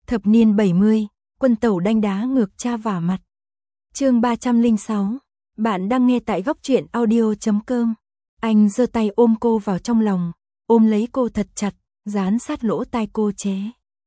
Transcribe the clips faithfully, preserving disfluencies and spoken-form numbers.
Thập niên bảy mươi, quân tẩu đanh đá ngược cha vả mặt. Chương ba trăm lẻ sáu. Bạn đang nghe tại góc truyện audio chấm com. Anh giơ tay ôm cô vào trong lòng, ôm lấy cô thật chặt, dán sát lỗ tai cô chế.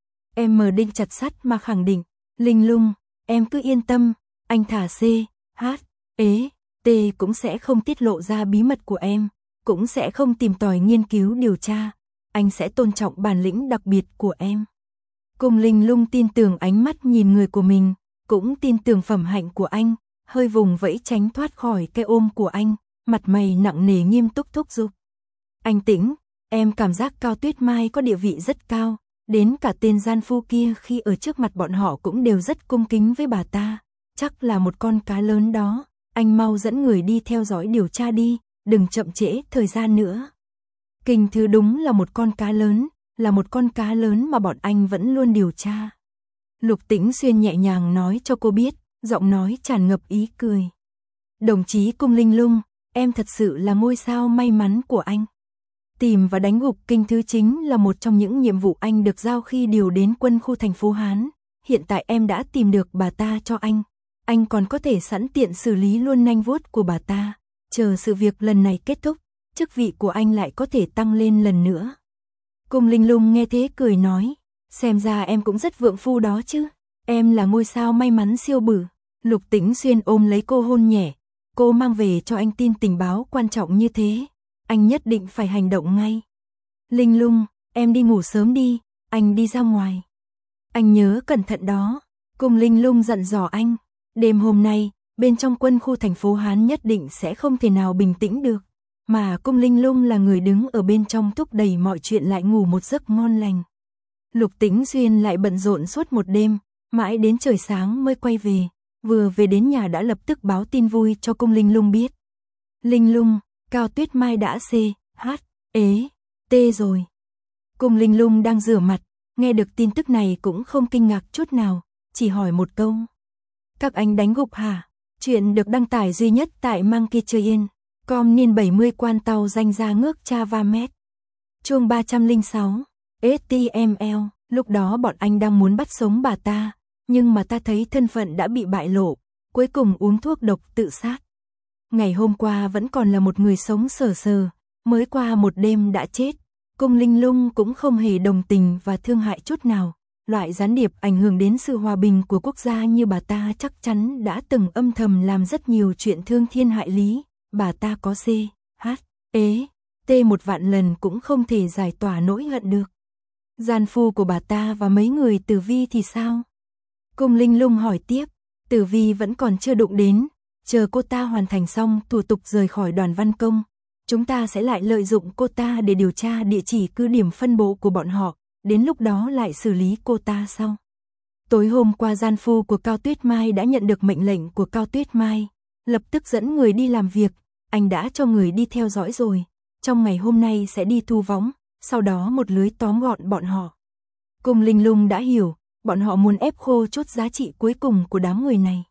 Em mờ đinh chặt sắt mà khẳng định, Linh Lung, em cứ yên tâm, anh thả C, H, ế, T cũng sẽ không tiết lộ ra bí mật của em, cũng sẽ không tìm tòi nghiên cứu điều tra, anh sẽ tôn trọng bản lĩnh đặc biệt của em. Cùng Linh Lung tin tưởng ánh mắt nhìn người của mình, cũng tin tưởng phẩm hạnh của anh, hơi vùng vẫy tránh thoát khỏi cái ôm của anh, mặt mày nặng nề nghiêm túc thúc giục. Anh Tĩnh, em cảm giác Cao Tuyết Mai có địa vị rất cao, đến cả tên gian phu kia khi ở trước mặt bọn họ cũng đều rất cung kính với bà ta, chắc là một con cá lớn đó, anh mau dẫn người đi theo dõi điều tra đi, đừng chậm trễ thời gian nữa. Kinh Thư đúng là một con cá lớn, là một con cá lớn mà bọn anh vẫn luôn điều tra. Lục Tĩnh Xuyên nhẹ nhàng nói cho cô biết, giọng nói tràn ngập ý cười. Đồng chí Cung Linh Lung, em thật sự là ngôi sao may mắn của anh. Tìm và đánh gục Kinh Thư chính là một trong những nhiệm vụ anh được giao khi điều đến quân khu thành phố Hán. Hiện tại em đã tìm được bà ta cho anh. Anh còn có thể sẵn tiện xử lý luôn nanh vuốt của bà ta. Chờ sự việc lần này kết thúc, chức vị của anh lại có thể tăng lên lần nữa. Cung Linh Lung nghe thế cười nói, xem ra em cũng rất vượng phu đó chứ. Em là ngôi sao may mắn siêu bử. Lục Tĩnh Xuyên ôm lấy cô hôn nhẹ. Cô mang về cho anh tin tình báo quan trọng như thế. Anh nhất định phải hành động ngay. Linh Lung, em đi ngủ sớm đi, anh đi ra ngoài. Anh nhớ cẩn thận đó. Cung Linh Lung dặn dò anh. Đêm hôm nay, bên trong quân khu thành phố Hán nhất định sẽ không thể nào bình tĩnh được. Mà Cung Linh Lung là người đứng ở bên trong thúc đẩy mọi chuyện lại ngủ một giấc ngon lành. Lục Tĩnh Xuyên lại bận rộn suốt một đêm, mãi đến trời sáng mới quay về. Vừa về đến nhà đã lập tức báo tin vui cho Cung Linh Lung biết. Linh Lung, Cao Tuyết Mai đã C, H, ế, T rồi. Cung Linh Lung đang rửa mặt, nghe được tin tức này cũng không kinh ngạc chút nào, chỉ hỏi một câu. Các anh đánh gục hả? Chuyện được đăng tải duy nhất tại Monkey Train. Com niên bảy mươi quan tàu danh ra ngước Chava Met. Chương ba trăm lẻ sáu. ét tê em lờ. Lúc đó bọn anh đang muốn bắt sống bà ta, nhưng mà ta thấy thân phận đã bị bại lộ, cuối cùng uống thuốc độc tự sát. Ngày hôm qua vẫn còn là một người sống sờ sờ, mới qua một đêm đã chết. Cung Linh Lung cũng không hề đồng tình và thương hại chút nào. Loại gián điệp ảnh hưởng đến sự hòa bình của quốc gia như bà ta chắc chắn đã từng âm thầm làm rất nhiều chuyện thương thiên hại lý. Bà ta có C, H, ế, T một vạn lần cũng không thể giải tỏa nỗi hận được. Gian phu của bà ta và mấy người Tử Vi thì sao? Cung Linh Lung hỏi tiếp. Tử Vi vẫn còn chưa đụng đến, chờ cô ta hoàn thành xong thủ tục rời khỏi Đoàn Văn Công, chúng ta sẽ lại lợi dụng cô ta để điều tra địa chỉ cứ điểm phân bố của bọn họ, đến lúc đó lại xử lý cô ta sau. Tối hôm qua gian phu của Cao Tuyết Mai đã nhận được mệnh lệnh của Cao Tuyết Mai, lập tức dẫn người đi làm việc, anh đã cho người đi theo dõi rồi, trong ngày hôm nay sẽ đi thu võng, sau đó một lưới tóm gọn bọn họ. Cung Linh Lung đã hiểu, bọn họ muốn ép khô chút giá trị cuối cùng của đám người này.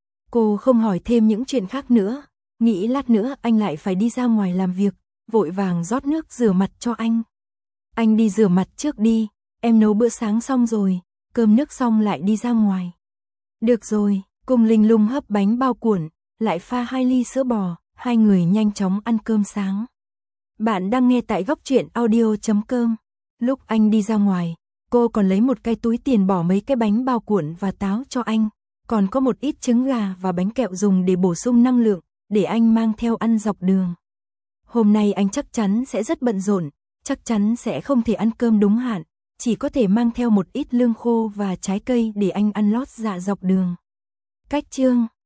Cô không hỏi thêm những chuyện khác nữa, nghĩ lát nữa anh lại phải đi ra ngoài làm việc, vội vàng rót nước rửa mặt cho anh. Anh đi rửa mặt trước đi, em nấu bữa sáng xong rồi, cơm nước xong lại đi ra ngoài. Được rồi, Cung Linh Lung hấp bánh bao cuộn, lại pha hai ly sữa bò, hai người nhanh chóng ăn cơm sáng. Bạn đang nghe tại góc truyện audio chấm com. Lúc anh đi ra ngoài, cô còn lấy một cái túi tiền bỏ mấy cái bánh bao cuộn và táo cho anh, còn có một ít trứng gà và bánh kẹo dùng để bổ sung năng lượng, để anh mang theo ăn dọc đường. Hôm nay anh chắc chắn sẽ rất bận rộn, chắc chắn sẽ không thể ăn cơm đúng hạn, chỉ có thể mang theo một ít lương khô và trái cây để anh ăn lót dạ dọc đường. Cách chương